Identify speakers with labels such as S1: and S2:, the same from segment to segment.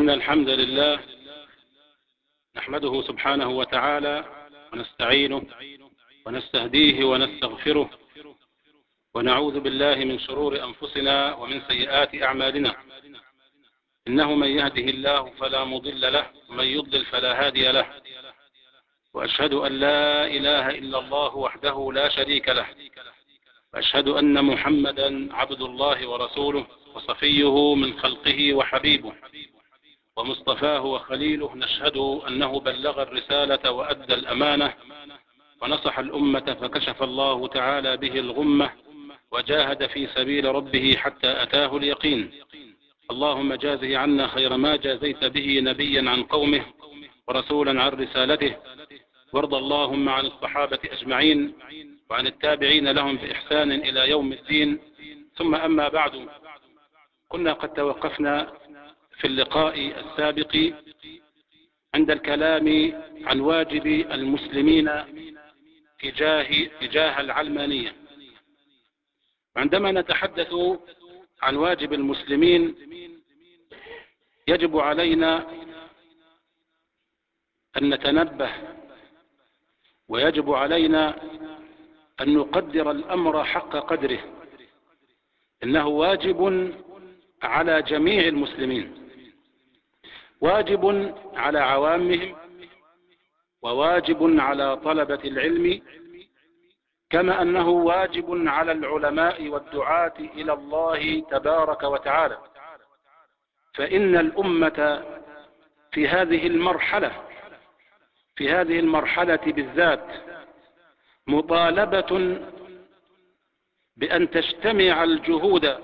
S1: إن الحمد لله نحمده سبحانه وتعالى ونستعينه ونستهديه ونستغفره ونعوذ بالله من شرور أنفسنا ومن سيئات أعمالنا. إنه من يهده الله فلا مضل له ومن يضلل فلا هادي له، وأشهد أن لا إله إلا الله وحده لا شريك له، وأشهد أن محمدا عبد الله ورسوله وصفيه من خلقه وحبيبه ومصطفاه وخليله. نشهد أنه بلغ الرسالة وأدى الأمانة ونصح الأمة فكشف الله تعالى به الغمة وجاهد في سبيل ربه حتى أتاه اليقين. اللهم جازه عنا خير ما جازيت به نبيا عن قومه ورسولا عن رسالته، وارض اللهم عن الصحابة أجمعين وعن التابعين لهم بإحسان إلى يوم الدين. ثم أما بعد، كنا قد توقفنا في اللقاء السابق عند الكلام عن واجب المسلمين تجاه العلمانية. وعندما نتحدث عن واجب المسلمين يجب علينا أن نتنبه، ويجب علينا أن نقدر الأمر حق قدره. إنه واجب على جميع المسلمين، واجب على عوامهم، وواجب على طلبة العلم، كما أنه واجب على العلماء والدعاة إلى الله تبارك وتعالى. فإن الأمة في هذه المرحلة بالذات مطالبة بأن تجتمع الجهود،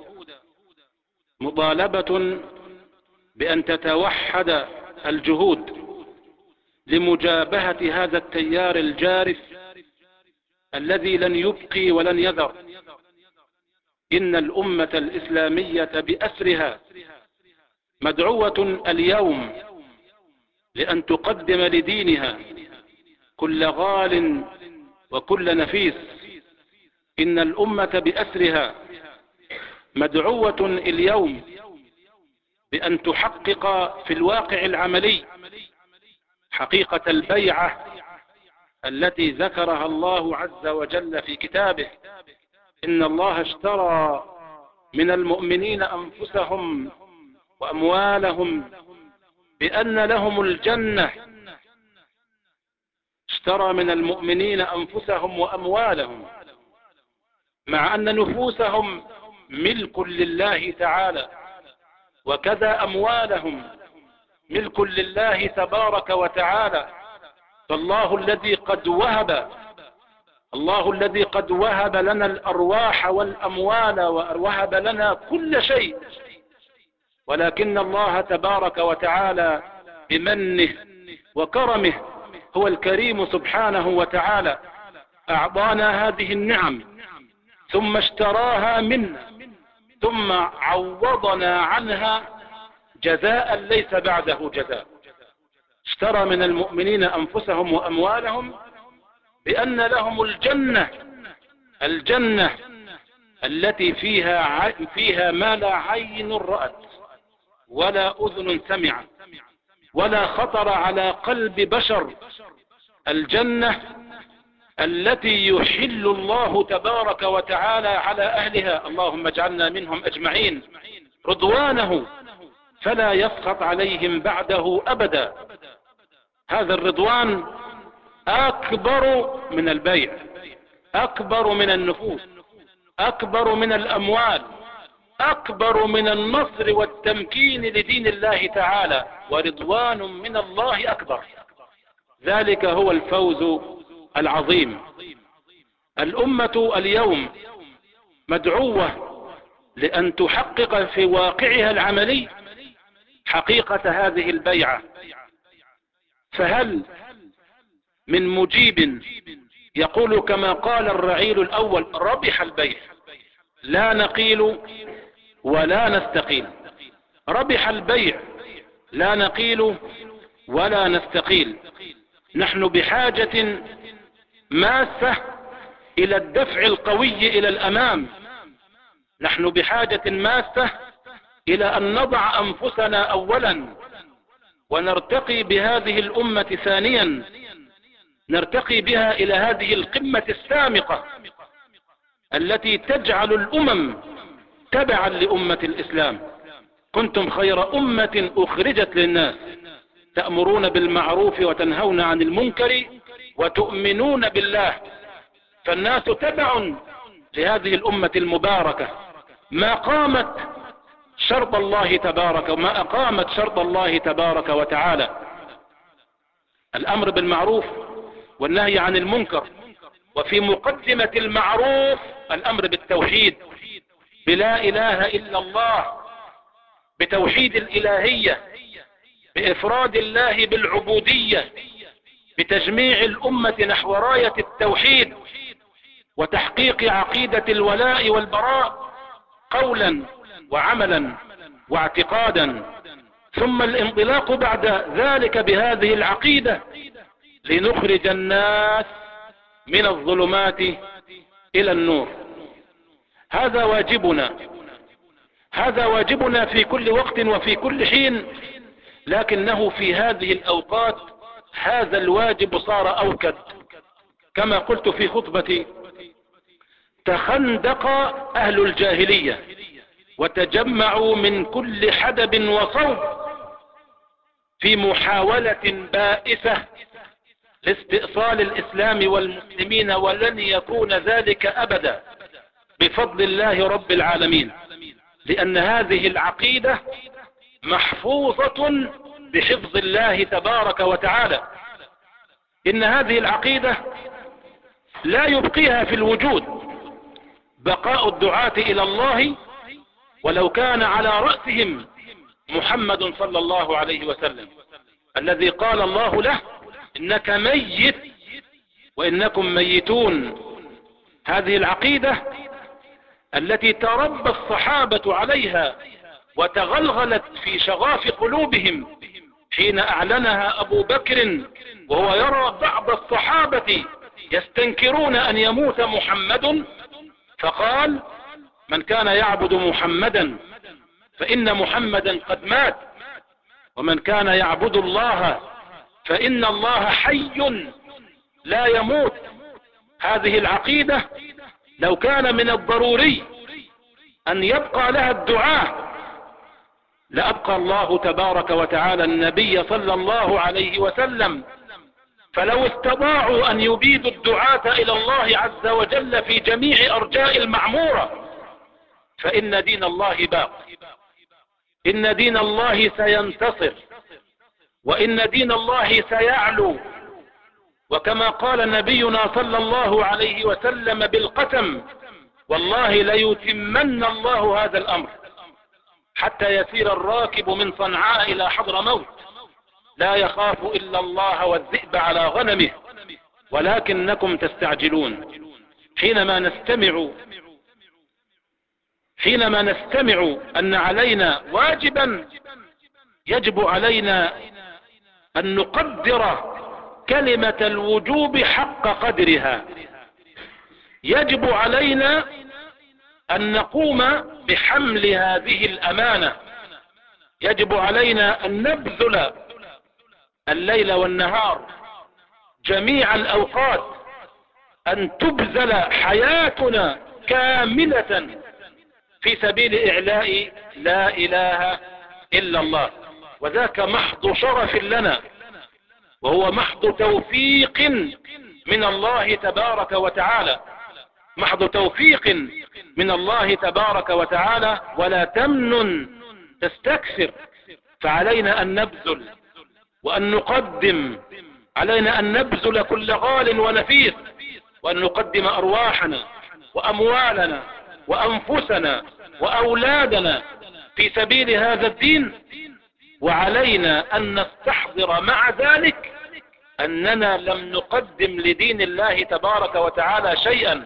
S1: مطالبة بأن تتوحد الجهود لمجابهة هذا التيار الجارف الذي لن يبقي ولن يذر. إن الأمة الإسلامية بأسرها مدعوة اليوم لأن تقدم لدينها كل غال وكل نفيس. إن الأمة بأسرها مدعوة اليوم بأن تحقق في الواقع العملي حقيقة البيعة التي ذكرها الله عز وجل في كتابه. إن الله اشترى من المؤمنين أنفسهم وأموالهم بأن لهم الجنة. اشترى من المؤمنين أنفسهم وأموالهم، مع أن نفوسهم ملك لله تعالى، وكذا أموالهم ملك لله تبارك وتعالى. فالله الذي قد وهب لنا الأرواح والأموال ووهب لنا كل شيء، ولكن الله تبارك وتعالى بمنه وكرمه هو الكريم سبحانه وتعالى أعطانا هذه النعم، ثم اشتراها منا، ثم عوضنا عنها جزاء ليس بعده جزاء. اشترى من المؤمنين أنفسهم وأموالهم بأن لهم الجنة التي فيها ما لا عين رأت ولا أذن سمعت ولا خطر على قلب بشر. الجنة التي يحل الله تبارك وتعالى على أهلها، اللهم اجعلنا منهم أجمعين، رضوانه فلا يسخط عليهم بعده أبدا. هذا الرضوان أكبر من البيع، أكبر من النفوس، أكبر من الأموال، أكبر من النصر والتمكين لدين الله تعالى، ورضوان من الله أكبر. ذلك هو الفوز العظيم. الأمة اليوم مدعوة لأن تحقق في واقعها العملي حقيقة هذه البيعة. فهل من مجيب يقول كما قال الرعيل الأول: ربح البيع، لا نقيل ولا نستقيل. ربح البيع، لا نقيل ولا نستقيل. نحن بحاجة ماسة إلى الدفع القوي إلى الأمام. نحن بحاجة ماسة إلى أن نضع أنفسنا أولا ونرتقي بهذه الأمة ثانيا، نرتقي بها إلى هذه القمة السامقة التي تجعل الأمم تبعا لأمة الإسلام. كنتم خير أمة أخرجت للناس تأمرون بالمعروف وتنهون عن المنكر وتؤمنون بالله. فالناس تبع لهذه الأمة المباركة، ما قامت شرط الله تبارك وما أقامت شرط الله تبارك وتعالى. الأمر بالمعروف والنهي عن المنكر، وفي مقدمة المعروف الأمر بالتوحيد، بلا إله إلا الله، بتوحيد الإلهية، بإفراد الله بالعبودية، بتجميع الأمة نحو راية التوحيد وتحقيق عقيدة الولاء والبراء قولا وعملا واعتقادا، ثم الانطلاق بعد ذلك بهذه العقيدة لنخرج الناس من الظلمات إلى النور. هذا واجبنا، هذا واجبنا في كل وقت وفي كل حين، لكنه في هذه الأوقات هذا الواجب صار أوكد. كما قلت في خطبتي: تخندق أهل الجاهلية وتجمعوا من كل حدب وصوب في محاولة بائسة لاستئصال الإسلام والمسلمين، ولن يكون ذلك أبدا بفضل الله رب العالمين، لأن هذه العقيدة محفوظة بحفظ الله تبارك وتعالى. إن هذه العقيدة لا يبقيها في الوجود بقاء الدعاة إلى الله، ولو كان على رأسهم محمد صلى الله عليه وسلم، الذي قال الله له: إنك ميت وإنكم ميتون. هذه العقيدة التي تربى الصحابة عليها وتغلغلت في شغاف قلوبهم حين أعلنها أبو بكر وهو يرى بعض الصحابة يستنكرون أن يموت محمد، فقال: من كان يعبد محمدا فإن محمدا قد مات، ومن كان يعبد الله فإن الله حي لا يموت. هذه العقيدة لو كان من الضروري أن يبقى لها الدعاء لأبقى الله تبارك وتعالى النبي صلى الله عليه وسلم. فلو استطاعوا أن يبيدوا الدعاة إلى الله عز وجل في جميع أرجاء المعمورة فإن دين الله باق، إن دين الله سينتصر، وإن دين الله سيعلو. وكما قال نبينا صلى الله عليه وسلم بالقسم: والله ليتمن الله هذا الأمر حتى يسير الراكب من صنعاء إلى حضرموت لا يخاف إلا الله والذئب على غنمه ولكنكم تستعجلون. حينما نستمع أن علينا واجبا، يجب علينا أن نقدر كلمة الوجوب حق قدرها. يجب علينا أن نقوم بحمل هذه الأمانة. يجب علينا أن نبذل الليل والنهار جميع الأوقات، أن تبذل حياتنا كاملة في سبيل إعلاء لا إله إلا الله. وذاك محض شرف لنا، وهو محض توفيق من الله تبارك وتعالى، محض توفيق من الله تبارك وتعالى. ولا تمنن تستكثر، فعلينا أن نبذل وأن نقدم، علينا أن نبذل كل غال ونفيس، وأن نقدم أرواحنا وأموالنا وأنفسنا وأولادنا في سبيل هذا الدين. وعلينا أن نستحضر مع ذلك أننا لم نقدم لدين الله تبارك وتعالى شيئا.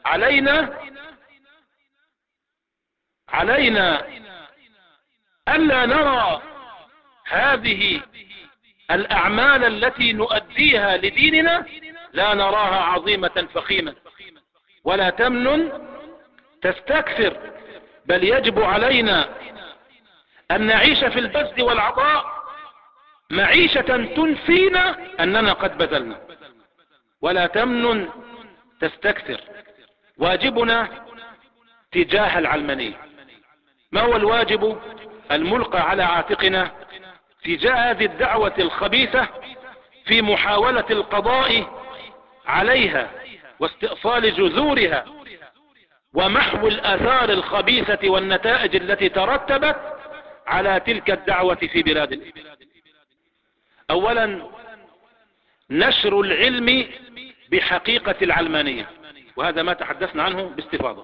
S1: علينا ألا نرى هذه الأعمال التي نؤديها لديننا لا نراها عظيمة فخيمة. ولا تمنن تستكثر، بل يجب علينا أن نعيش في البذل والعطاء معيشة تنسينا أننا قد بذلنا. ولا تمنن تستكثر. واجبنا تجاه العلمانية، ما هو الواجب الملقى على عاتقنا تجاه هذه الدعوة الخبيثة في محاولة القضاء عليها واستئصال جذورها ومحو الآثار الخبيثة والنتائج التي ترتبت على تلك الدعوة في بلاد الإسلام؟ أولا، نشر العلم بحقيقة العلمانية، وهذا ما تحدثنا عنه باستفاضة.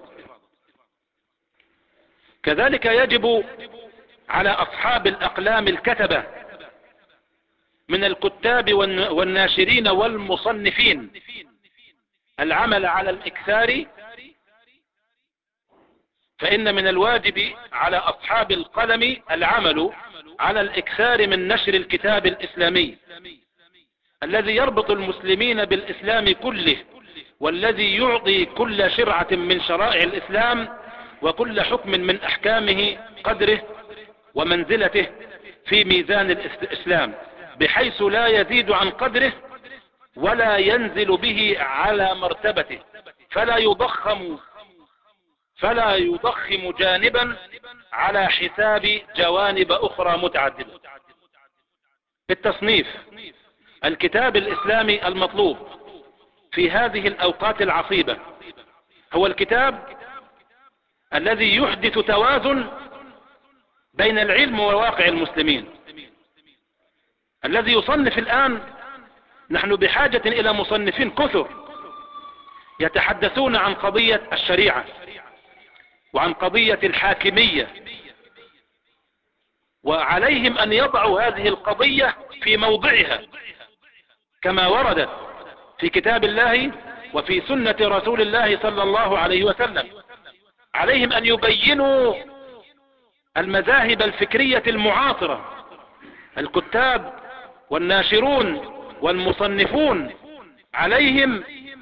S1: كذلك يجب على أصحاب الأقلام الكتبة من الكتاب والناشرين والمصنفين العمل على الإكثار، فإن من الواجب على أصحاب القلم العمل على الإكثار من نشر الكتاب الإسلامي الذي يربط المسلمين بالإسلام كله، والذي يعطي كل شرعة من شرائع الإسلام وكل حكم من أحكامه قدره ومنزلته في ميزان الإسلام، بحيث لا يزيد عن قدره ولا ينزل به على مرتبته، فلا يضخم جانبا على حساب جوانب أخرى متعددة. في التصنيف، الكتاب الإسلامي المطلوب في هذه الأوقات العصيبة هو الكتاب الذي يحدث توازن بين العلم وواقع المسلمين. الذي يصنف الآن، نحن بحاجة إلى مصنفين كثر يتحدثون عن قضية الشريعة وعن قضية الحاكمية، وعليهم أن يضعوا هذه القضية في موضعها كما وردت في كتاب الله وفي سنة رسول الله صلى الله عليه وسلم. عليهم أن يبينوا المذاهب الفكرية المعاصرة. الكتاب والناشرون والمصنفون عليهم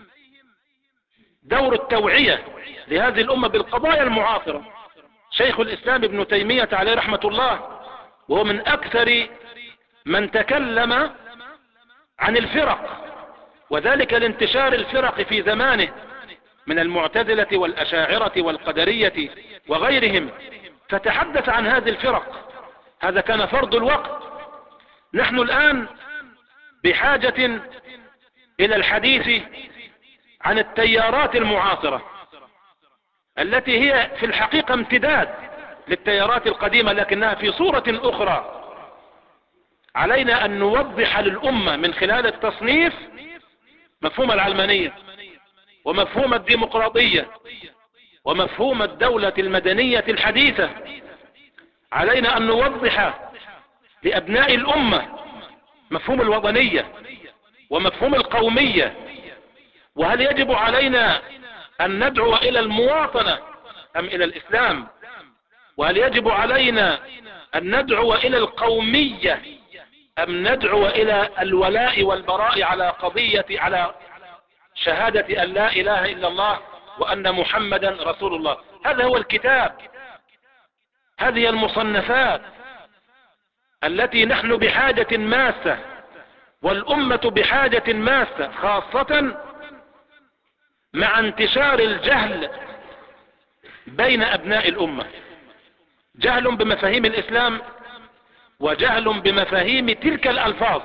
S1: دور التوعية لهذه الأمة بالقضايا المعاصرة. شيخ الإسلام ابن تيمية عليه رحمة الله، وهو من أكثر من تكلم عن الفرق، وذلك لانتشار الفرق في زمانه من المعتزلة والأشاعرة والقدرية وغيرهم، فتحدث عن هذه الفرق. هذا كان فرض الوقت. نحن الآن بحاجة إلى الحديث عن التيارات المعاصرة التي هي في الحقيقة امتداد للتيارات القديمة لكنها في صورة أخرى. علينا أن نوضح للأمة من خلال التصنيف مفهوم العلمانية ومفهوم الديمقراطية ومفهوم الدولة المدنية الحديثة. علينا أن نوضح لأبناء الأمة مفهوم الوطنية ومفهوم القومية، وهل يجب علينا أن ندعو إلى المواطنة أم إلى الإسلام، وهل يجب علينا أن ندعو إلى القومية أم ندعو إلى الولاء والبراء على شهادة أن لا إله إلا الله وأن محمدا رسول الله. هذا هو الكتاب. هذه المصنفات التي نحن بحاجة ماسة والأمة بحاجة ماسة، خاصة مع انتشار الجهل بين أبناء الأمة، جهل بمفاهيم الإسلام وجهل بمفاهيم تلك الألفاظ.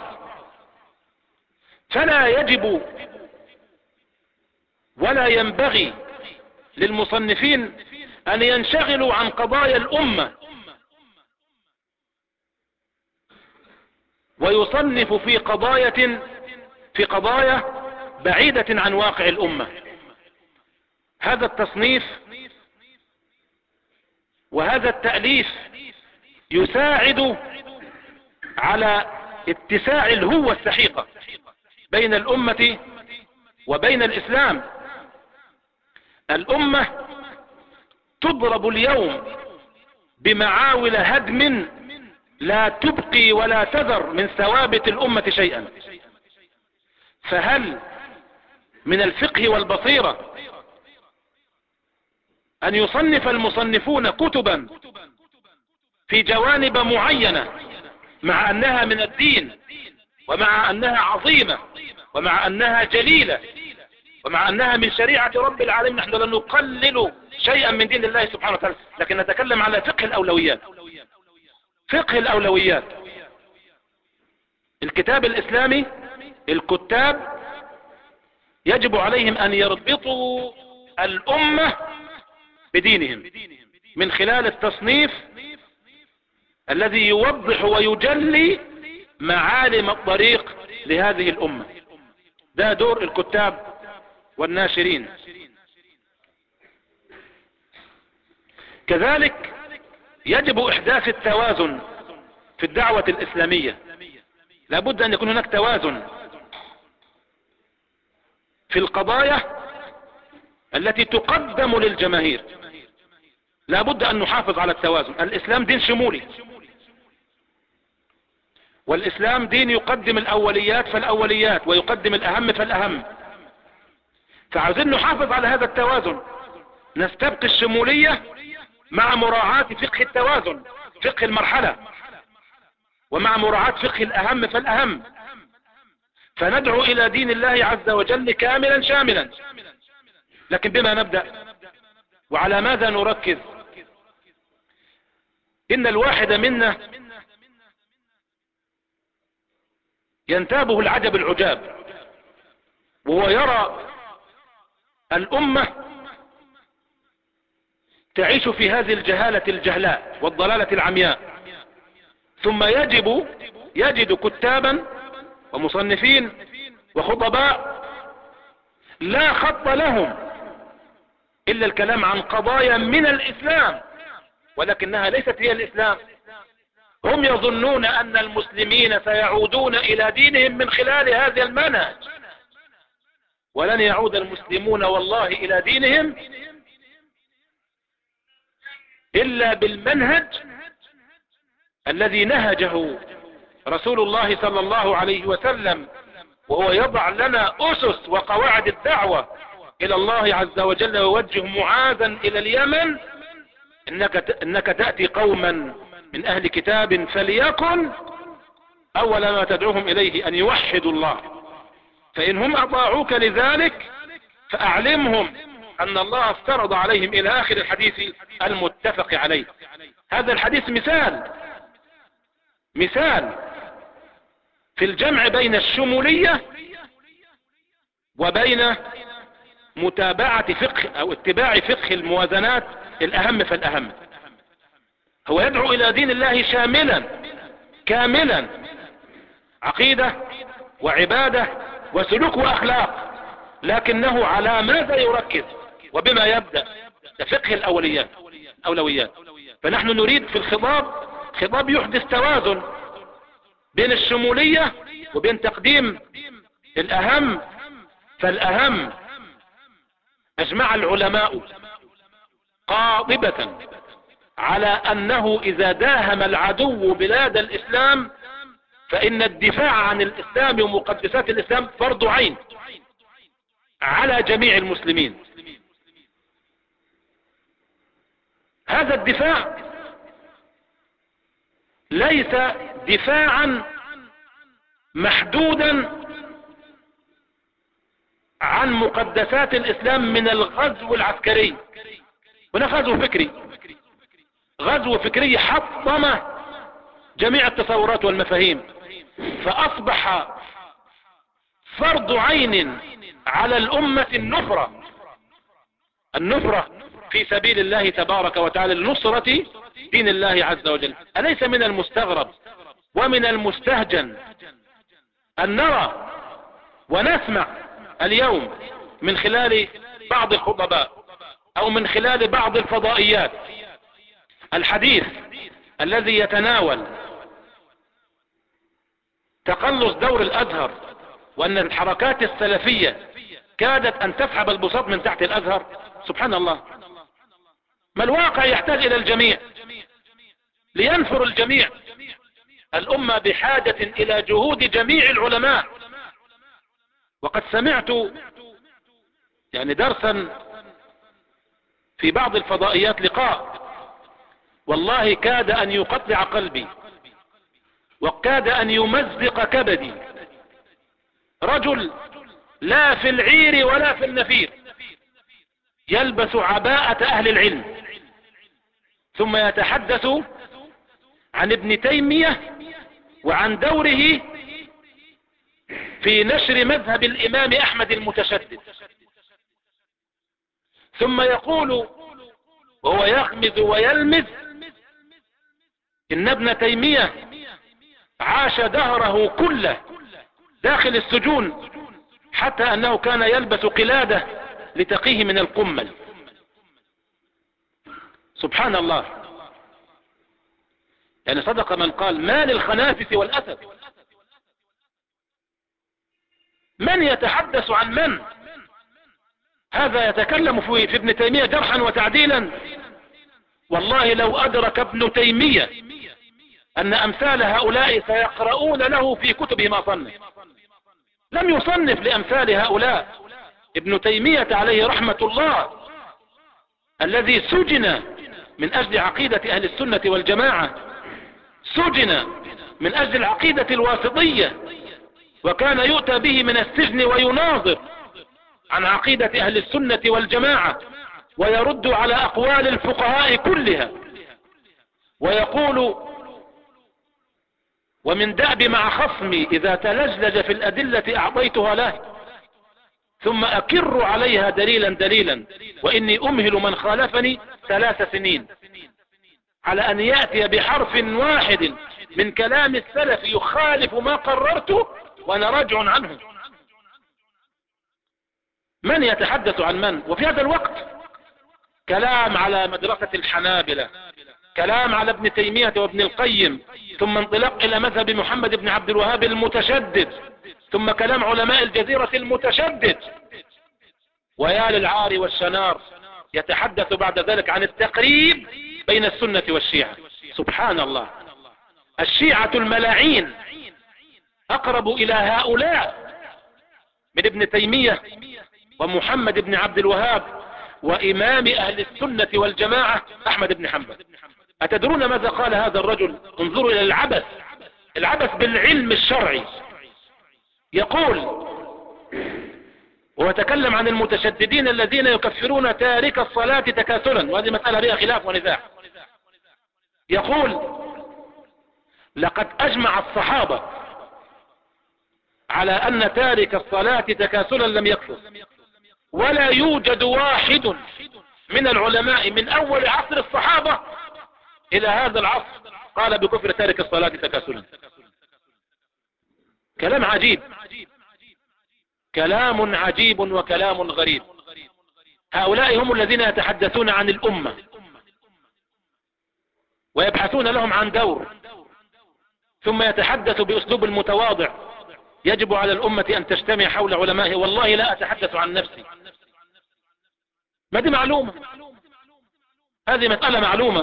S1: فلا يجب ولا ينبغي للمصنفين أن ينشغلوا عن قضايا الأمة ويصنف في قضايا بعيدة عن واقع الأمة. هذا التصنيف وهذا التأليف يساعد على اتساع الهوة السحيقة بين الأمة وبين الإسلام. الأمة تضرب اليوم بمعاول هدم لا تبقي ولا تذر من ثوابت الأمة شيئا. فهل من الفقه والبصيرة أن يصنف المصنفون كتبا في جوانب معينة مع أنها من الدين، ومع أنها عظيمة، ومع أنها جليلة، ومع أنها من شريعة رب العالمين. نحن لا نقلل شيئا من دين الله سبحانه وتعالى، لكن نتكلم على فقه الأولويات. فقه الأولويات. الكتاب الإسلامي، الكتاب يجب عليهم أن يربطوا الأمة بدينهم من خلال التصنيف الذي يوضح ويجلي معالم الطريق لهذه الأمة. ده دور الكتاب والناشرين. كذلك يجب إحداث التوازن في الدعوة الإسلامية. لابد أن يكون هناك توازن في القضايا التي تقدم للجماهير. لابد أن نحافظ على التوازن. الإسلام دين شمولي، والإسلام دين يقدم الأوليات فالأوليات، ويقدم الأهم فالأهم. فعاوزين نحافظ على هذا التوازن، نستبقي الشمولية مع مراعاة فقه التوازن، فقه المرحلة، ومع مراعاة فقه الأهم فالأهم، فندعو إلى دين الله عز وجل كاملا شاملا. لكن بما نبدأ وعلى ماذا نركز؟ إن الواحد منا ينتابه العجب العجاب، وهو يرى الأمة تعيش في هذه الجهالة الجهلاء والضلالة العمياء، ثم يجد كتابا ومصنفين وخطباء لا خط لهم إلا الكلام عن قضايا من الإسلام، ولكنها ليست هي الإسلام. هم يظنون أن المسلمين سيعودون إلى دينهم من خلال هذا المنهج، ولن يعود المسلمون والله إلى دينهم إلا بالمنهج الذي نهجه رسول الله صلى الله عليه وسلم، وهو يضع لنا أسس وقواعد الدعوة إلى الله عز وجل، ويوجه معاذا إلى اليمن: إنك تأتي قوما من أهل كتاب فليكن أول ما تدعوهم إليه أن يوحدوا الله، فإن هم أطاعوك لذلك فأعلمهم أن الله افترض عليهم إلى آخر الحديث المتفق عليه. هذا الحديث مثال في الجمع بين الشمولية وبين متابعة فقه أو اتباع فقه الموازنات الأهم فالأهم. هو يدعو إلى دين الله شاملا كاملا، عقيدة وعبادة وسلوك وأخلاق، لكنه على ماذا يركز وبما يبدأ؟ فقه الأولويات. فنحن نريد في الخطاب خطاب يحدث توازن بين الشمولية وبين تقديم الأهم فالأهم. أجمع العلماء قاطبة على أنه إذا داهم العدو بلاد الإسلام فإن الدفاع عن الإسلام ومقدسات الإسلام فرض عين على جميع المسلمين. هذا الدفاع ليس دفاعا محدودا عن مقدسات الإسلام من الغزو العسكري. هناك غزو فكري حطم جميع التصورات والمفاهيم، فأصبح فرض عين على الأمة النفرة في سبيل الله تبارك وتعالى لنصرة دين الله عز وجل. أليس من المستغرب ومن المستهجن أن نرى ونسمع اليوم من خلال بعض الخطباء أو من خلال بعض الفضائيات الحديث الذي يتناول تقلص دور الأزهر، وأن الحركات السلفية كادت أن تسحب البساط من تحت الأزهر؟ سبحان الله. ما الواقع يحتاج إلى الجميع لينفر الجميع. الأمة بحاجة إلى جهود جميع العلماء. وقد سمعت درسا في بعض الفضائيات، لقاء والله كاد أن يقطع قلبي. وكاد أن يمزق كبدي. رجل لا في العير ولا في النفير، يلبس عباءة أهل العلم، ثم يتحدث عن ابن تيمية وعن دوره في نشر مذهب الإمام أحمد المتشدد، ثم يقول وهو يغمز ويلمز إن ابن تيمية عاش دهره كله داخل السجون، حتى أنه كان يلبس قلادة لتقيه من القمل. سبحان الله. يعني صدق من قال ما للخنافس والأسد. من يتحدث عن من؟ هذا يتكلم في ابن تيمية جرحا وتعديلا. والله لو أدرك ابن تيمية أن أمثال هؤلاء سيقرؤون له في كتبه ما صنف. لم يصنف لأمثال هؤلاء. ابن تيمية عليه رحمة الله الذي سجن من أجل عقيدة أهل السنة والجماعة، سجن من أجل العقيدة الواسطية، وكان يؤتى به من السجن ويناظر عن عقيدة أهل السنة والجماعة، ويرد على أقوال الفقهاء كلها، ويقول ومن دأب مع خصمي إذا تلجلج في الأدلة أعطيتها له، ثم أكر عليها دليلا دليلا، وإني أمهل من خالفني 3 سنين على أن يأتي بحرف واحد من كلام السلف يخالف ما قررته وأنا راجع عنه. من يتحدث عن من؟ وفي هذا الوقت كلام على مدرسة الحنابلة، كلام على ابن تيمية وابن القيم، ثم انطلاق إلى مذهب محمد بن عبد الوهاب المتشدد، ثم كلام علماء الجزيرة المتشدد. ويا للعار والشنار يتحدث بعد ذلك عن التقريب بين السنة والشيعة. سبحان الله. الشيعة الملاعين أقرب إلى هؤلاء من ابن تيمية ومحمد بن عبد الوهاب وإمام أهل السنة والجماعة أحمد بن حنبل. أتدرون ماذا قال هذا الرجل؟ انظروا إلى العبث بالعلم الشرعي. يقول ويتكلم عن المتشددين الذين يكفرون تارك الصلاة تكاسلا، وهذه مسألة بها خلاف ونزاع. يقول لقد أجمع الصحابة على أن تارك الصلاة تكاسلا لم يكفر، ولا يوجد واحد من العلماء من أول عصر الصحابة إلى هذا العصر قال بكفر تارك الصلاة تكاسلا. كلام عجيب، كلام عجيب وكلام غريب. هؤلاء هم الذين يتحدثون عن الأمة ويبحثون لهم عن دور، ثم يتحدث بأسلوب المتواضع يجب على الأمة أن تجتمع حول علمائه. والله لا أتحدث عن نفسي، ما دي معلومة، هذه مسألة معلومة.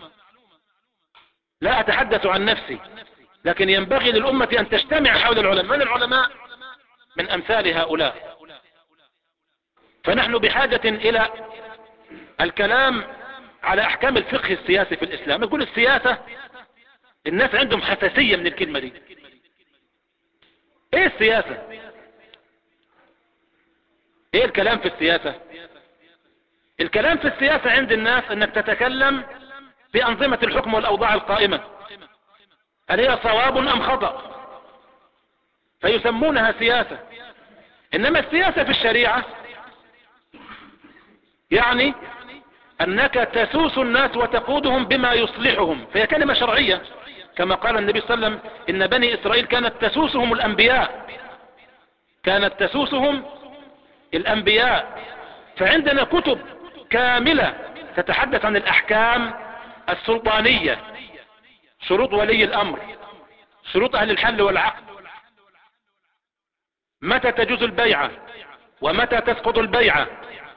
S1: لا أتحدث عن نفسي، لكن ينبغي للأمة أن تجتمع حول العلماء. من العلماء؟ من أمثال هؤلاء. فنحن بحاجة إلى الكلام على أحكام الفقه السياسي في الإسلام. نقول السياسة، الناس عندهم حساسية من الكلمة دي. ايه السياسة؟ ايه الكلام في السياسة؟ الكلام في السياسة عند الناس انك تتكلم في أنظمة الحكم والأوضاع القائمة، هل هي صواب أم خطأ، فيسمونها سياسة. إنما السياسة في الشريعة يعني أنك تسوس الناس وتقودهم بما يصلحهم، فهي كلمة شرعية، كما قال النبي صلى الله عليه وسلم إن بني إسرائيل كانت تسوسهم الأنبياء، كانت تسوسهم الأنبياء. فعندنا كتب كاملة تتحدث عن الأحكام السلطانية، شروط ولي الأمر، شروط أهل الحل والعقد، متى تجوز البيعة ومتى تسقط البيعة،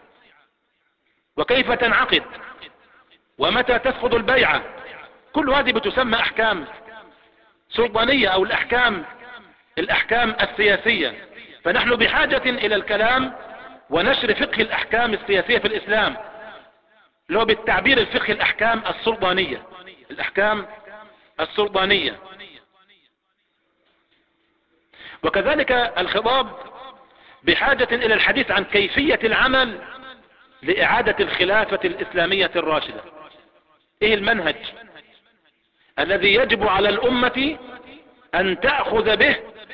S1: وكيف تنعقد، ومتى تسقط البيعة. كل هذه بتسمى أحكام سلطانية أو الأحكام السياسية. فنحن بحاجة إلى الكلام ونشر فقه الأحكام السياسية في الإسلام، اللي هو بالتعبير الفقه الأحكام السلطانية، الأحكام السلطانية. وكذلك الخطاب بحاجة إلى الحديث عن كيفية العمل لإعادة الخلافة الإسلامية الراشدة. إيه المنهج الذي يجب على الأمة أن تأخذ به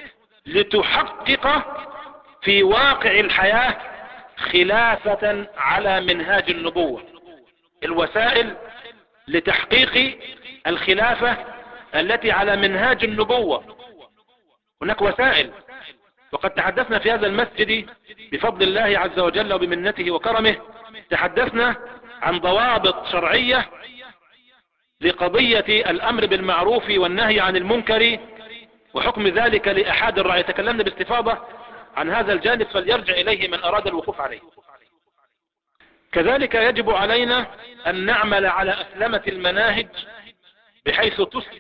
S1: لتحقق في واقع الحياة خلافة على منهاج النبوة؟ الوسائل لتحقيق الخلافة التي على منهاج النبوة. هناك وسائل، وقد تحدثنا في هذا المسجد بفضل الله عز وجل وبمنته وكرمه، تحدثنا عن ضوابط شرعية لقضية الأمر بالمعروف والنهي عن المنكر وحكم ذلك لأحد الرعية. تكلمنا باستفاضة عن هذا الجانب، فليرجع إليه من أراد الوقوف عليه. كذلك يجب علينا أن نعمل على أسلمة المناهج بحيث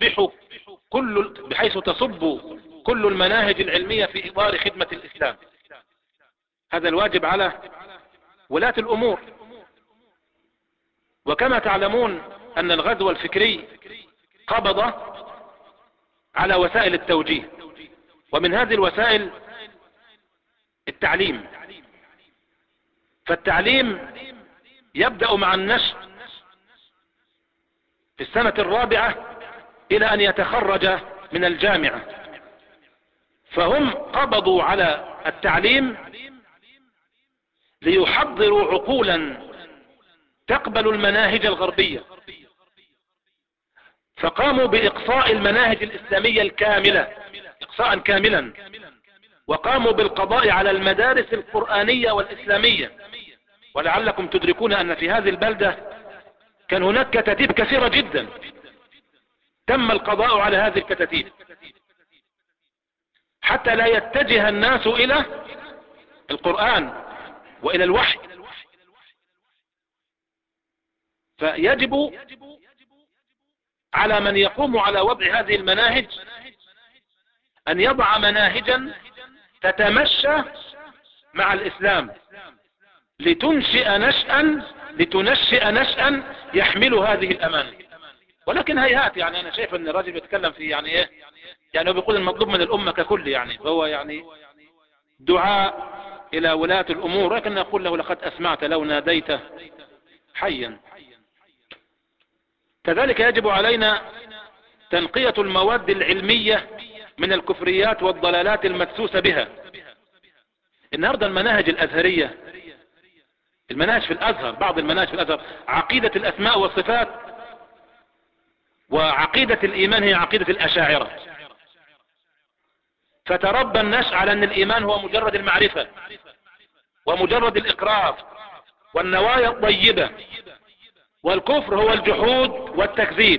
S1: تصب كل المناهج العلمية في إطار خدمة الإسلام. هذا الواجب على ولاة الأمور. وكما تعلمون أن الغزو الفكري قبض على وسائل التوجيه، ومن هذه الوسائل التعليم. فالتعليم يبدأ مع النشء في السنة الرابعة إلى أن يتخرج من الجامعة. فهم قبضوا على التعليم ليحضروا عقولا تقبل المناهج الغربية، فقاموا بإقصاء المناهج الإسلامية الكاملة إقصاء كاملا، وقاموا بالقضاء على المدارس القرآنية والإسلامية. ولعلكم تدركون أن في هذه البلدة كان هناك كتاتيب كثيرة جدا تم القضاء على هذه الكتاتيب حتى لا يتجه الناس إلى القرآن وإلى الوحي. فيجب على من يقوم على وضع هذه المناهج أن يضع مناهجا تتمشى مع الإسلام لتنشئ نشأ يحمل هذه الأمانة. ولكن هيهات، يعني أنا شايف أن الراجل بيتكلم في يعني إيه، يعني هو بيقول المطلوب من الأمة ككل، يعني فهو يعني دعاء إلى ولاة الأمور، لكن نقول له لقد أسمعت لو ناديت حيا. كذلك يجب علينا تنقية المواد العلمية من الكفريات والضلالات المدسوسة بها. النهاردة المناهج الأزهرية، المناهج في الأزهر، بعض المناهج في الأزهر، عقيدة الأسماء والصفات وعقيدة الإيمان هي عقيدة الأشاعرة، فتربى الناس على أن الإيمان هو مجرد المعرفة ومجرد الإقرار والنوايا الطيبة، والكفر هو الجحود والتكذيب.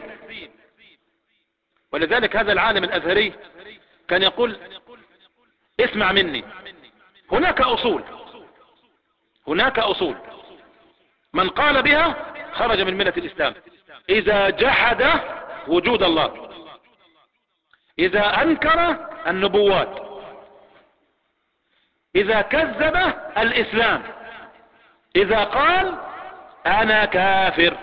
S1: ولذلك هذا العالم الأزهري كان يقول اسمع مني، هناك أصول من قال بها خرج من ملة الإسلام. إذا جحد وجود الله، إذا أنكر النبوات، إذا كذب الإسلام، إذا قال أنا كافر.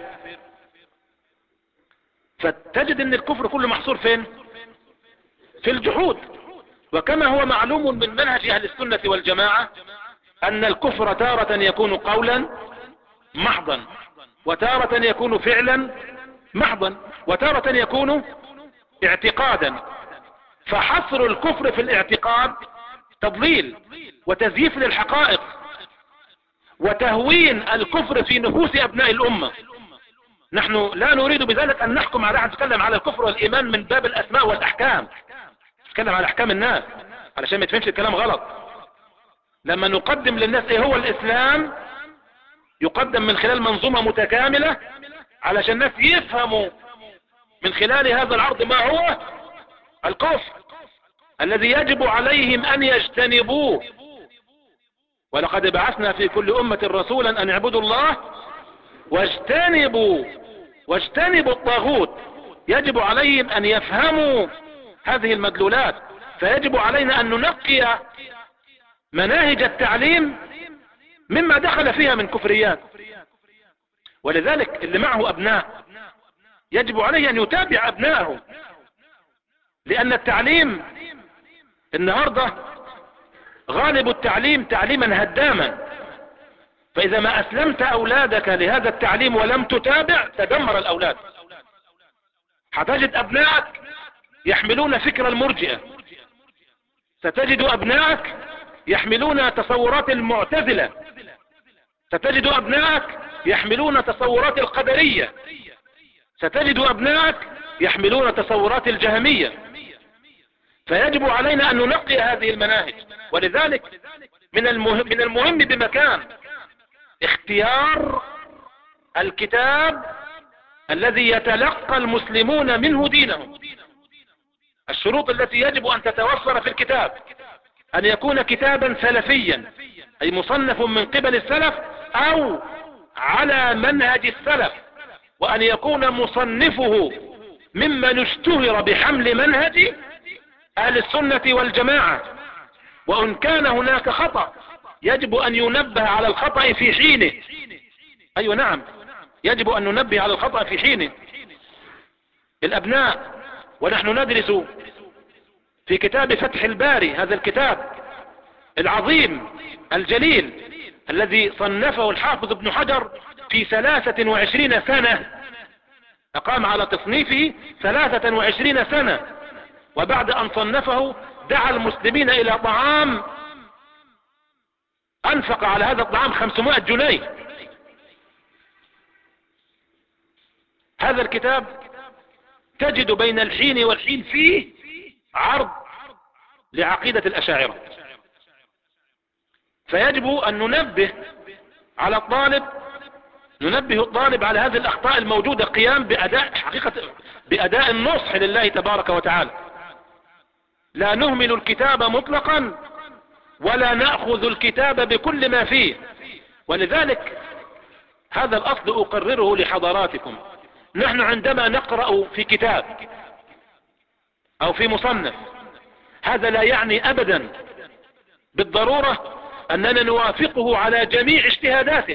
S1: فتجد أن الكفر كله محصور فين؟ في الجحود. وكما هو معلوم من منهج أهل السنة والجماعة أن الكفر تارة يكون قولا محضا، وتارة يكون فعلا محضا، وتارة يكون اعتقادا. فحصر الكفر في الاعتقاد تضليل وتزييف للحقائق وتهوين الكفر في نفوس أبناء الأمة. نحن لا نريد بذلك أن نحكم على أحد، نتكلم على الكفر والإيمان من باب الأسماء والأحكام، نتكلم على أحكام الناس علشان ما يتفهمش الكلام غلط. لما نقدم للناس ايه هو الإسلام، يقدم من خلال منظومة متكاملة علشان الناس يفهموا من خلال هذا العرض ما هو الكفر الذي يجب عليهم أن يجتنبوه. ولقد بعثنا في كل أمة رسولا أن اعبدوا الله واجتنبوا الطاغوت. يجب عليهم أن يفهموا هذه المدلولات. فيجب علينا أن ننقي مناهج التعليم مما دخل فيها من كفريات. ولذلك اللي معه أبناء يجب عليه أن يتابع أبنائه، لأن التعليم
S2: النهاردة غالب التعليم تعليما هداما، فإذا ما أسلمت أولادك لهذا التعليم ولم تتابع تدمر الأولاد. هتجد أبنائك يحملون فكر المرجئة، ستجد أبنائك يحملون تصورات المعتزلة، ستجد أبنائك يحملون تصورات القدرية، ستجد أبنائك يحملون تصورات الجهمية. فيجب علينا أن ننقي هذه المناهج. ولذلك من المهم بمكان اختيار الكتاب الذي يتلقى المسلمون منه دينهم. الشروط التي يجب أن تتوفر في الكتاب أن يكون كتابا سلفيا، أي مصنف من قبل السلف أو على منهج السلف، وأن يكون مصنفه ممن اشتهر بحمل منهج أهل السنة والجماعة. وإن كان هناك خطأ يجب أن ينبه على الخطأ في حينه. أيوة نعم، يجب أن ننبه على الخطأ في حينه. الأبناء ونحن ندرس في كتاب فتح الباري، هذا الكتاب العظيم الجليل الذي صنفه الحافظ ابن حجر في 23 سنة، أقام على تصنيفه 23 سنة، وبعد أن صنفه دعا المسلمين إلى طعام، أنفق على هذا الطعام 500 جنيه. هذا الكتاب تجد بين الحين والحين فيه عرض لعقيدة الأشاعرة. فيجب أن ننبه الطالب على هذه الأخطاء الموجودة، قيام بأداء النصح لله تبارك وتعالى. لا نهمل الكتاب مطلقا ولا نأخذ الكتاب بكل ما فيه. ولذلك هذا الأصل أقرره لحضراتكم. نحن عندما نقرأ في كتاب أو في مصنف، هذا لا يعني أبدا بالضرورة أننا نوافقه على جميع اجتهاداته،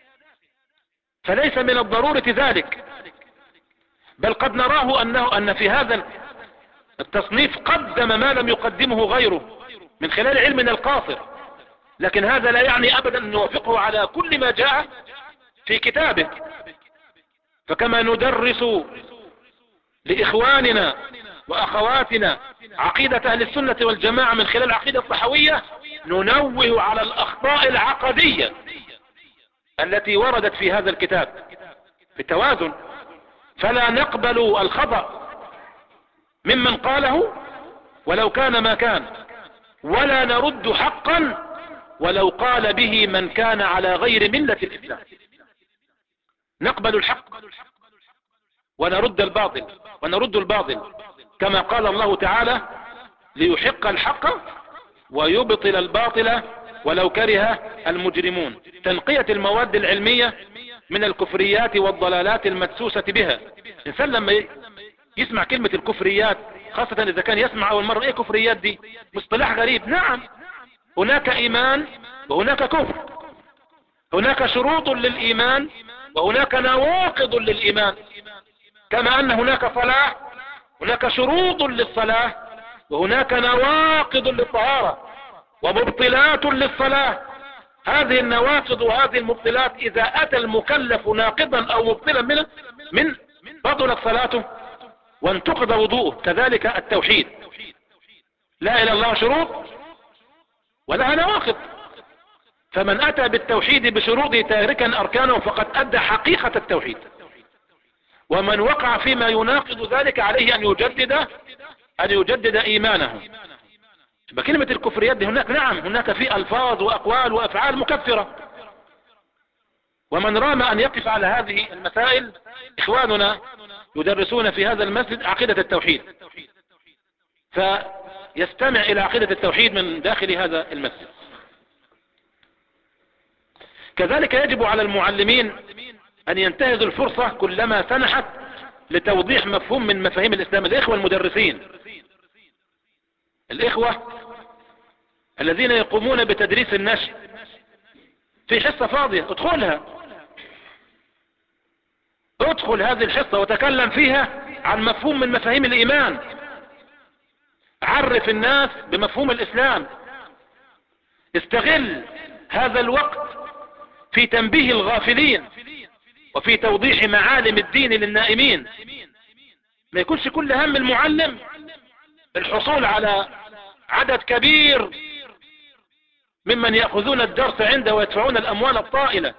S2: فليس من الضرورة ذلك، بل قد نراه أن في هذا التصنيف قدم ما لم يقدمه غيره من خلال علمنا القاصر، لكن هذا لا يعني أبدا أن نوافقه على كل ما جاء في كتابه. فكما ندرس لإخواننا وأخواتنا عقيدة أهل السنة والجماعة من خلال العقيدة الطحوية، ننوه على الأخطاء العقدية التي وردت في هذا الكتاب بالتوازن. فلا نقبل الخطأ ممن قاله ولو كان ما كان، ولا نرد حقا ولو قال به من كان على غير ملة الإسلام. نقبل الحق ونرد الباطل كما قال الله تعالى: ليحق الحق ويبطل الباطل ولو كره المجرمون. تنقية المواد العلمية من الكفريات والضلالات المدسوسة بها. الإنسان لما يسمع كلمة الكفريات، خاصة إذا كان يسمع أول مرة، إيه كفريات دي؟ مصطلح غريب. نعم، هناك إيمان وهناك كفر، هناك شروط للإيمان وهناك نواقض للإيمان، كما أن هناك صلاة، هناك شروط للصلاة وهناك نواقض للطهارة ومبطلات للصلاة. هذه النواقض وهذه المبطلات إذا أتى المكلف ناقضا أو مبطلا من بطلت صلاته وانتقض وضوءه. كذلك التوحيد، لا إله إلا الله شروط ولها نواقض، فمن أتى بالتوحيد بشروطه تاركا أركانه فقد أدى حقيقة التوحيد، ومن وقع فيما يناقض ذلك عليه أن يجدد إيمانه. بكلمة الكفريات دي هناك، نعم، هناك في ألفاظ وأقوال وأفعال مكفرة، ومن رام أن يقف على هذه المسائل إخواننا يدرسون في هذا المسجد عقيدة التوحيد، فيستمع إلى عقيدة التوحيد من داخل هذا المسجد. كذلك يجب على المعلمين أن ينتهزوا الفرصة كلما سنحت لتوضيح مفهوم من مفاهيم الإسلام. الإخوة المدرسين، الإخوة الذين يقومون بتدريس النشء، في حصة فاضية ادخل هذه الحصة وتكلم فيها عن مفهوم من مفاهيم الإيمان. عرف الناس بمفهوم الإسلام. استغل هذا الوقت في تنبيه الغافلين وفي توضيح معالم الدين للنائمين. ما يكونش كل هم المعلم الحصول على عدد كبير ممن يأخذون الدرس عنده ويدفعون الأموال الطائلة.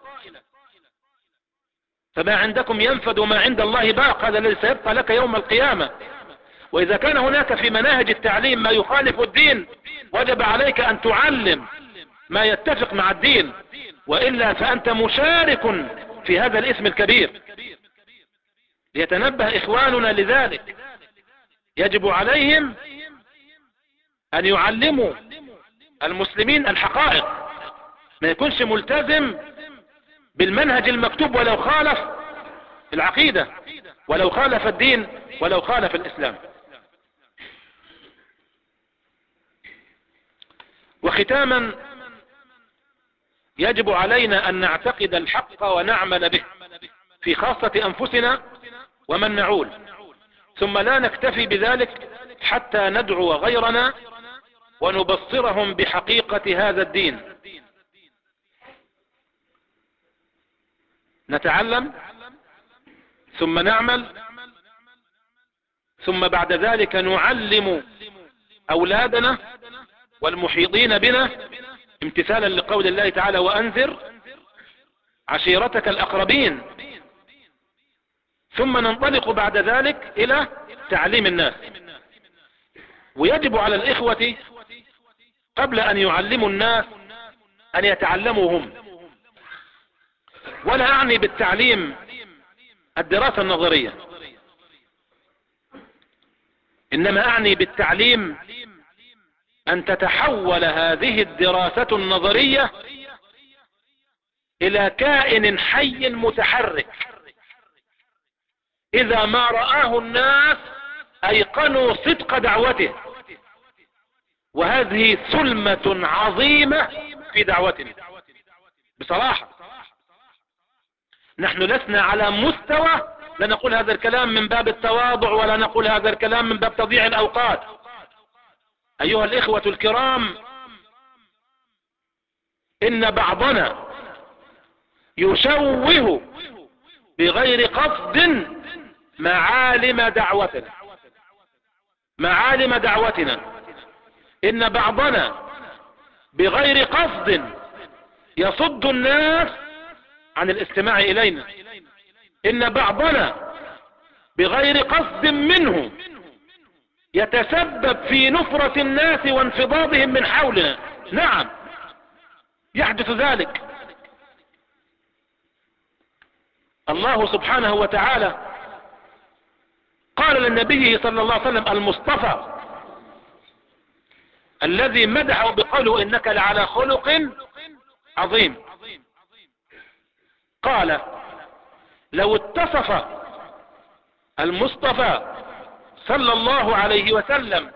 S2: فما عندكم ينفد وما عند الله باق، هذا الذي سيبقى لك يوم القيامة. وإذا كان هناك في مناهج التعليم ما يخالف الدين وجب عليك أن تعلم ما يتفق مع الدين، وإلا فأنت مشارك في هذا الاسم الكبير. ليتنبه إخواننا لذلك. يجب عليهم أن يعلموا المسلمين الحقائق، ما يكونش ملتزم بالمنهج المكتوب ولو خالف العقيدة، ولو خالف الدين، ولو خالف الإسلام. وختاما، يجب علينا أن نعتقد الحق ونعمل به في خاصة أنفسنا ومن نعول، ثم لا نكتفي بذلك حتى ندعو غيرنا ونبصرهم بحقيقة هذا الدين. نتعلم ثم نعمل، ثم بعد ذلك نعلم أولادنا والمحيطين بنا امتثالا لقول الله تعالى: وأنذر عشيرتك الأقربين. ثم ننطلق بعد ذلك إلى تعليم الناس. ويجب على الإخوة قبل أن يعلموا الناس أن يتعلموا هم. ولا أعني بالتعليم الدراسة النظرية، إنما أعني بالتعليم أن تتحول هذه الدراسة النظرية إلى كائن حي متحرك. إذا ما رآه الناس أيقنوا صدق دعوته. وهذه سلمة عظيمة في دعوتنا بصراحة. نحن لسنا على مستوى، لا نقول هذا الكلام من باب التواضع ولا نقول هذا الكلام من باب تضييع الأوقات. أيها الإخوة الكرام، إن بعضنا يشوه بغير قصد معالم دعوتنا. معالم دعوتنا. إن بعضنا بغير قصد يصد الناس عن الاستماع إلينا. إن بعضنا بغير قصد منه يتسبب في نفرة الناس وانفضاضهم من حولنا. نعم، يحدث ذلك. الله سبحانه وتعالى قال للنبي صلى الله عليه وسلم المصطفى الذي مدحه بقوله: إنك لعلى خلق عظيم. قال: لو اتصف المصطفى صلى الله عليه وسلم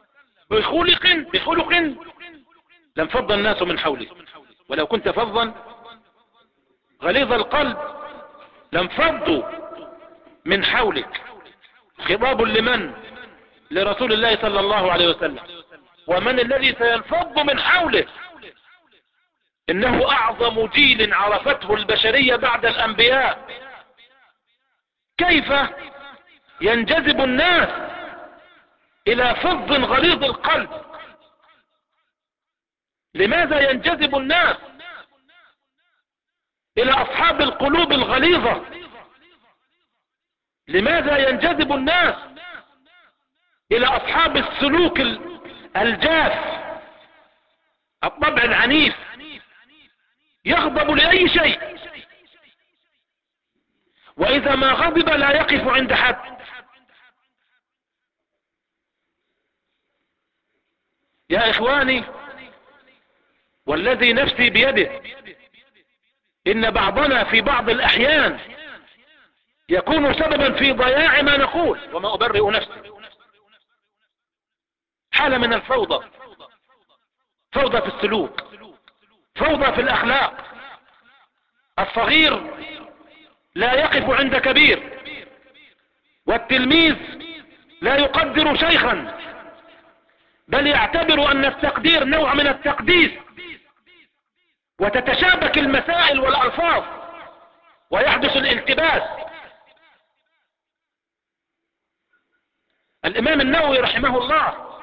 S2: بخلق لانفض الناس من حوله، ولو كنت فظا غليظ القلب لانفضوا من حولك. خطاب لمن؟ لرسول الله صلى الله عليه وسلم. ومن الذي سينفض من حوله؟ إنه أعظم جيل عرفته البشرية بعد الأنبياء. كيف ينجذب الناس إلى فظ غليظ القلب؟ لماذا ينجذب الناس إلى أصحاب القلوب الغليظة؟ لماذا ينجذب الناس إلى أصحاب السلوك الجاف، الطبع العنيف، يغضب لأي شيء، وإذا ما غضب لا يقف عند حد؟ يا إخواني، والذي نفسي بيده، إن بعضنا في بعض الأحيان يكون سببا في ضياع ما نقول، وما أبرئ نفسي. حالة من الفوضى، فوضى في السلوك، فوضى في الأخلاق. الصغير لا يقف عند كبير، والتلميذ لا يقدر شيخا، بل يعتبر أن التقدير نوع من التقديس، وتتشابك المسائل والألفاظ ويحدث الالتباس. الإمام النووي رحمه الله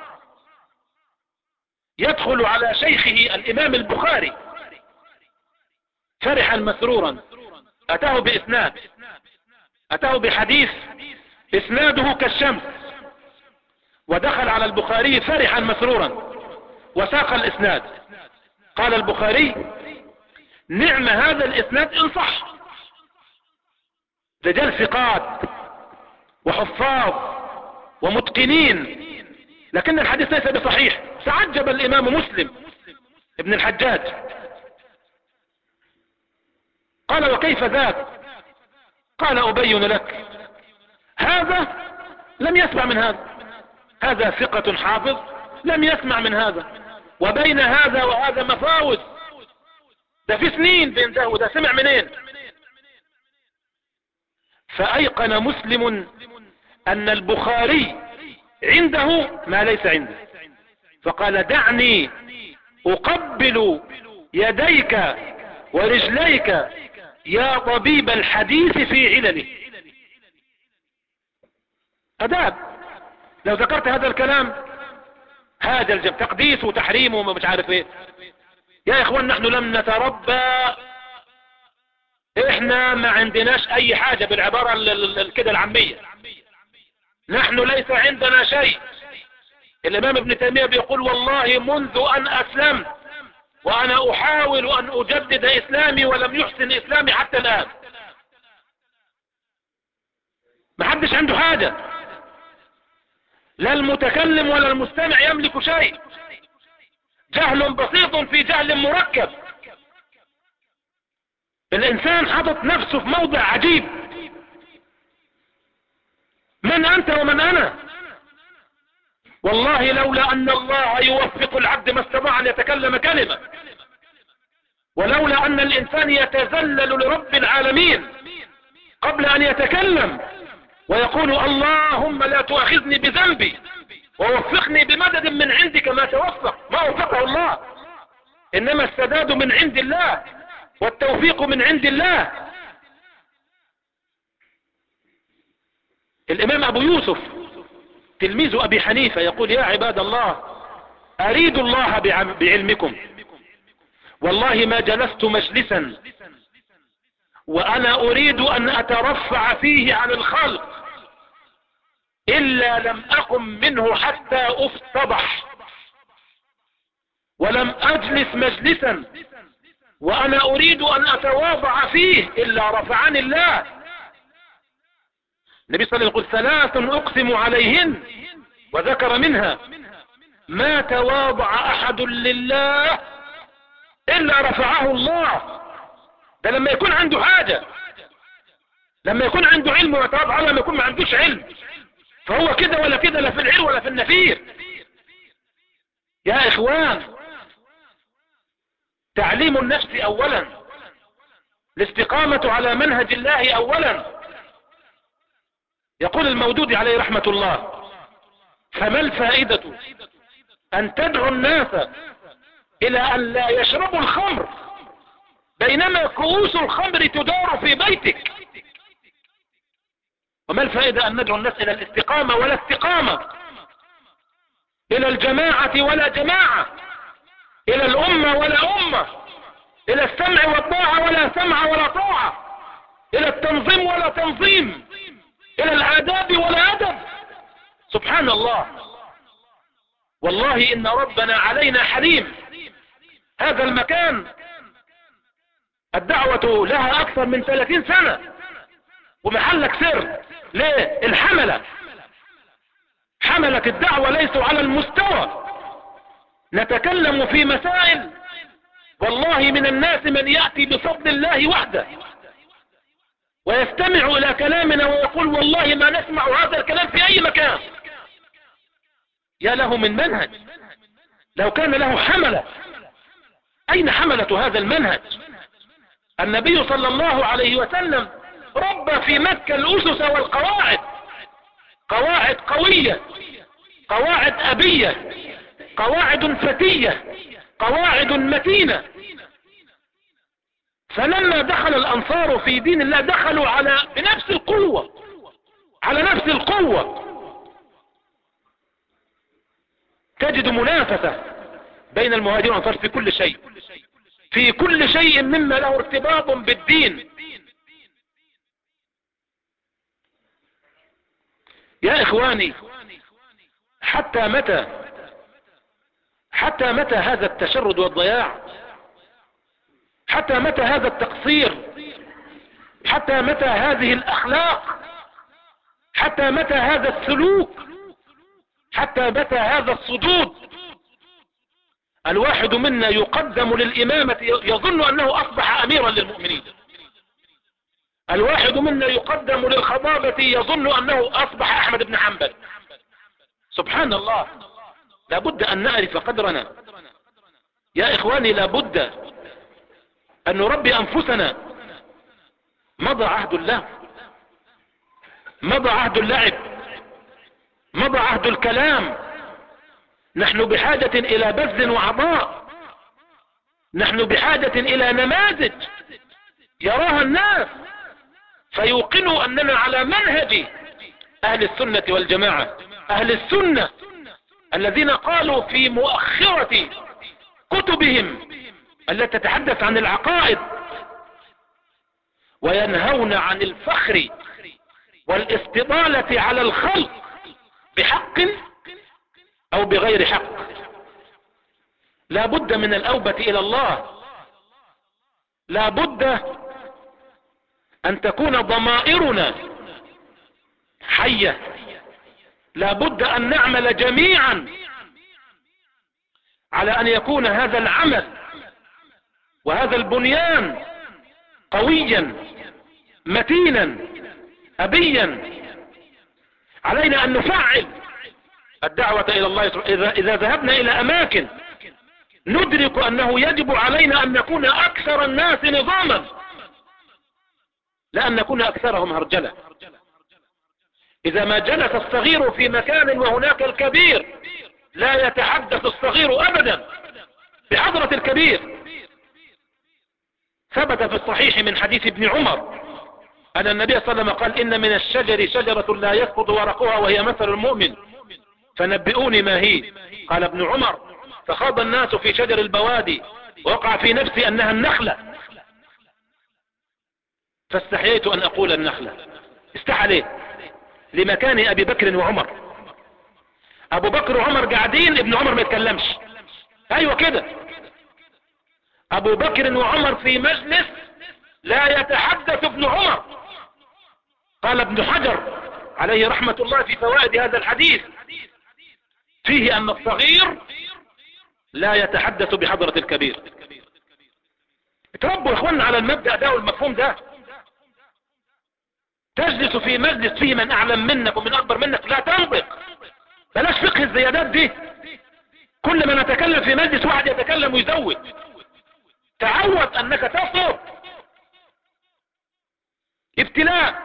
S2: يدخل على شيخه الإمام البخاري فرحا مسرورا، أتاه بإسناد، أتاه بحديث إسناده كالشمس، ودخل على البخاري فرحا مسرورا وساق الإسناد. قال البخاري: نعم هذا الإسناد إن صح، رجال ثقات وحفاظ ومتقنين، لكن الحديث ليس بصحيح. تعجب الإمام مسلم ابن الحجاج، قال: وكيف ذاك؟ قال: أبين لك، هذا لم يسمع من هذا، هذا ثقة حافظ لم يسمع من هذا، وبين هذا وهذا مفاوز، ده في سنين بين ده وده، سمع منين؟ فأيقن مسلم أن البخاري عنده ما ليس عنده، فقال: دعني أقبل يديك ورجليك يا طبيب الحديث في علله. أداب. لو ذكرت هذا الكلام هذا الجمع تقديس وتحريم ومش عارف ايه. يا اخوان، نحن لم نتربى، احنا ما عندناش اي حاجة بالعبارة كده العامية، نحن ليس عندنا شيء. الامام ابن تيمية بيقول: والله منذ ان اسلمت وانا احاول ان اجدد اسلامي ولم يحسن اسلامي حتى الان. ما حدش عنده حاجة، لا المتكلم ولا المستمع يملك شيء، جهل بسيط في جهل مركب. الانسان حاطط نفسه في موضع عجيب. من انت ومن انا؟ والله لولا ان الله يوفق العبد ما استطاع ان يتكلم كلمة، ولولا ان الانسان يتذلل لرب العالمين قبل ان يتكلم ويقول: اللهم لا تؤاخذني بذنبي ووفقني بمدد من عندك، ما توفق، ما وفقه الله. انما السداد من عند الله والتوفيق من عند الله. الامام ابو يوسف تلميذ ابي حنيفة يقول: يا عباد الله، اريد الله بعلمكم، والله ما جلست مجلسا وانا اريد ان اترفع فيه عن الخلق الا لم اقم منه حتى افتضح، ولم اجلس مجلسا وانا اريد ان اتواضع فيه الا رفعني الله. النبي صلى الله عليه وسلم يقول: ثلاث اقسم عليهن، وذكر منها: ما تواضع احد لله الا رفعه الله. ده لما يكون عنده حاجة، لما يكون عنده علم ويتواضع، لما يكون ما عندوش علم فهو كده ولا كده، لا في العلم ولا في النفير. يا اخوان، تعليم النفس اولا، الاستقامة على منهج الله اولا. يقول المودودي عليه رحمة الله: فما الفائدة ان تدعو الناس الى ان لا يشربوا الخمر بينما كؤوس الخمر تدار في بيتك؟ وما الفائدة ان ندعو الناس الى الاستقامة ولا استقامة، الى الجماعة ولا جماعة، الى الامة ولا امة، الى السمع والطاعة ولا سمع ولا طاعة، الى التنظيم ولا تنظيم، الى الاداب ولا ادب. سبحان الله. والله ان ربنا علينا حليم. هذا المكان الدعوة لها اكثر من 30 سنة ومحلك سر. ليه؟ الحملة، حملة الدعوة ليسوا على المستوى. نتكلم في مسائل والله من الناس من يأتي بفضل الله وحده ويستمع الى كلامنا ويقول: والله ما نسمع هذا الكلام في اي مكان. يا له من منهج، لو كان له حملة. اين حملة هذا المنهج؟ النبي صلى الله عليه وسلم ربى في مكة الاسس والقواعد، قواعد قوية، قواعد ابية قواعد فتية، قواعد متينة. فلما دخل الأنصار في دين الله دخلوا بنفس القوة، على نفس القوة. تجد منافسة بين المهاجرين والأنصار في كل شيء، في كل شيء مما له ارتباط بالدين. يا إخواني، حتى متى هذا التشرد والضياع؟ حتى متى هذا التقصير؟ حتى متى هذه الأخلاق؟ حتى متى هذا السلوك؟ حتى متى هذا الصدود؟ الواحد منا يقدم للإمامة يظن أنه أصبح أميرا للمؤمنين، الواحد منا يقدم للخطابة يظن أنه أصبح أحمد بن حنبل. سبحان الله. لابد أن نعرف قدرنا يا إخواني، لابد أن نربي أنفسنا. مضى عهد الله، مضى عهد اللعب، مضى عهد الكلام. نحن بحاجة إلى بذل وعطاء، نحن بحاجة إلى نماذج يراها الناس فيوقنوا أننا على منهج أهل السنة والجماعة، أهل السنة الذين قالوا في مؤخرة كتبهم التي تتحدث عن العقائد وينهون عن الفخر والاستطالة على الخلق بحق أو بغير حق. لا بد من الأوبة إلى الله، لا بد أن تكون ضمائرنا حية، لا بد أن نعمل جميعا على أن يكون هذا العمل وهذا البنيان قويا متينا أبيا. علينا أن نفعل الدعوة إلى الله. إذا ذهبنا إلى أماكن ندرك أنه يجب علينا أن نكون أكثر الناس نظاما، لا أن نكون أكثرهم هرجلة. إذا ما جلس الصغير في مكان وهناك الكبير لا يتحدث الصغير أبدا بحضرة الكبير. ثبت في الصحيح من حديث ابن عمر أن النبي صلى الله عليه وسلم قال: إن من الشجر شجرة لا يسقط ورقها وهي مثل المؤمن، فنبئوني ما هي. قال ابن عمر: فخاض الناس في شجر البوادي ووقع في نفسي أنها النخلة، فاستحييت أن أقول النخلة. استحى ليه؟ لمكان أبي بكر وعمر. أبو بكر وعمر قاعدين، ابن عمر ما يتكلمش. أيوة كده، أبو بكر وعمر في مجلس لا يتحدث ابن عمر. قال ابن حجر عليه رحمة الله في فوائد هذا الحديث فيه أن الصغير لا يتحدث بحضرة الكبير. اتربوا يا اخوانا على المبدأ ده والمفهوم ده. تجلس في مجلس فيه من أعلم منك ومن أكبر منك لا تنطق. بلاش فقه الزيادات دي. كل ما نتكلم في مجلس واحد يتكلم ويزود. تعود أنك تصمت. ابتلاء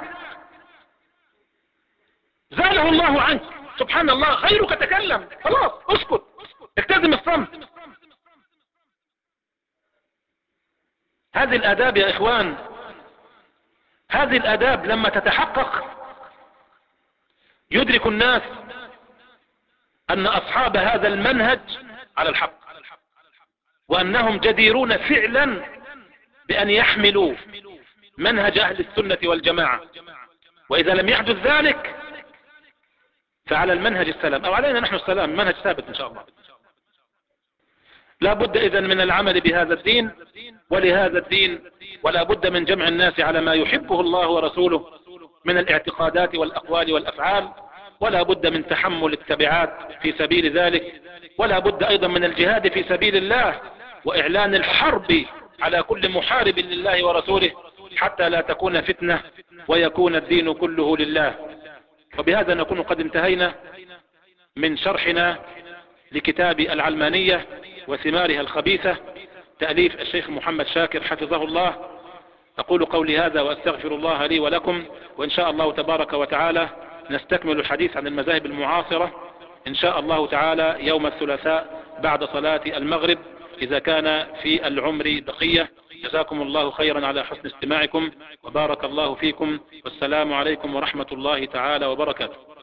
S2: زاله الله عنك. سبحان الله، غيرك تكلم، خلاص اسكت، التزم الصمت. هذه الآداب يا إخوان، هذه الآداب لما تتحقق يدرك الناس أن أصحاب هذا المنهج على الحق، وأنهم جديرون فعلا بأن يحملوا منهج أهل السنة والجماعة. وإذا لم يحدث ذلك فعلى المنهج السلام، أو علينا نحن السلام، منهج ثابت إن شاء الله. لا بد إذن من العمل بهذا الدين ولهذا الدين، ولا بد من جمع الناس على ما يحبه الله ورسوله من الاعتقادات والأقوال والأفعال، ولا بد من تحمل التبعات في سبيل ذلك، ولا بد أيضا من الجهاد في سبيل الله وإعلان الحرب على كل محارب لله ورسوله حتى لا تكون فتنة ويكون الدين كله لله. وبهذا نكون قد انتهينا من شرحنا لكتاب العلمانية وثمارها الخبيثة، تأليف الشيخ محمد شاكر حفظه الله. أقول قولي هذا وأستغفر الله لي ولكم، وإن شاء الله تبارك وتعالى نستكمل الحديث عن المذاهب المعاصرة إن شاء الله تعالى يوم الثلاثاء بعد صلاة المغرب إذا كان في العمر بقية. جزاكم الله خيرا على حسن استماعكم، وبارك الله فيكم، والسلام عليكم ورحمة الله تعالى وبركاته.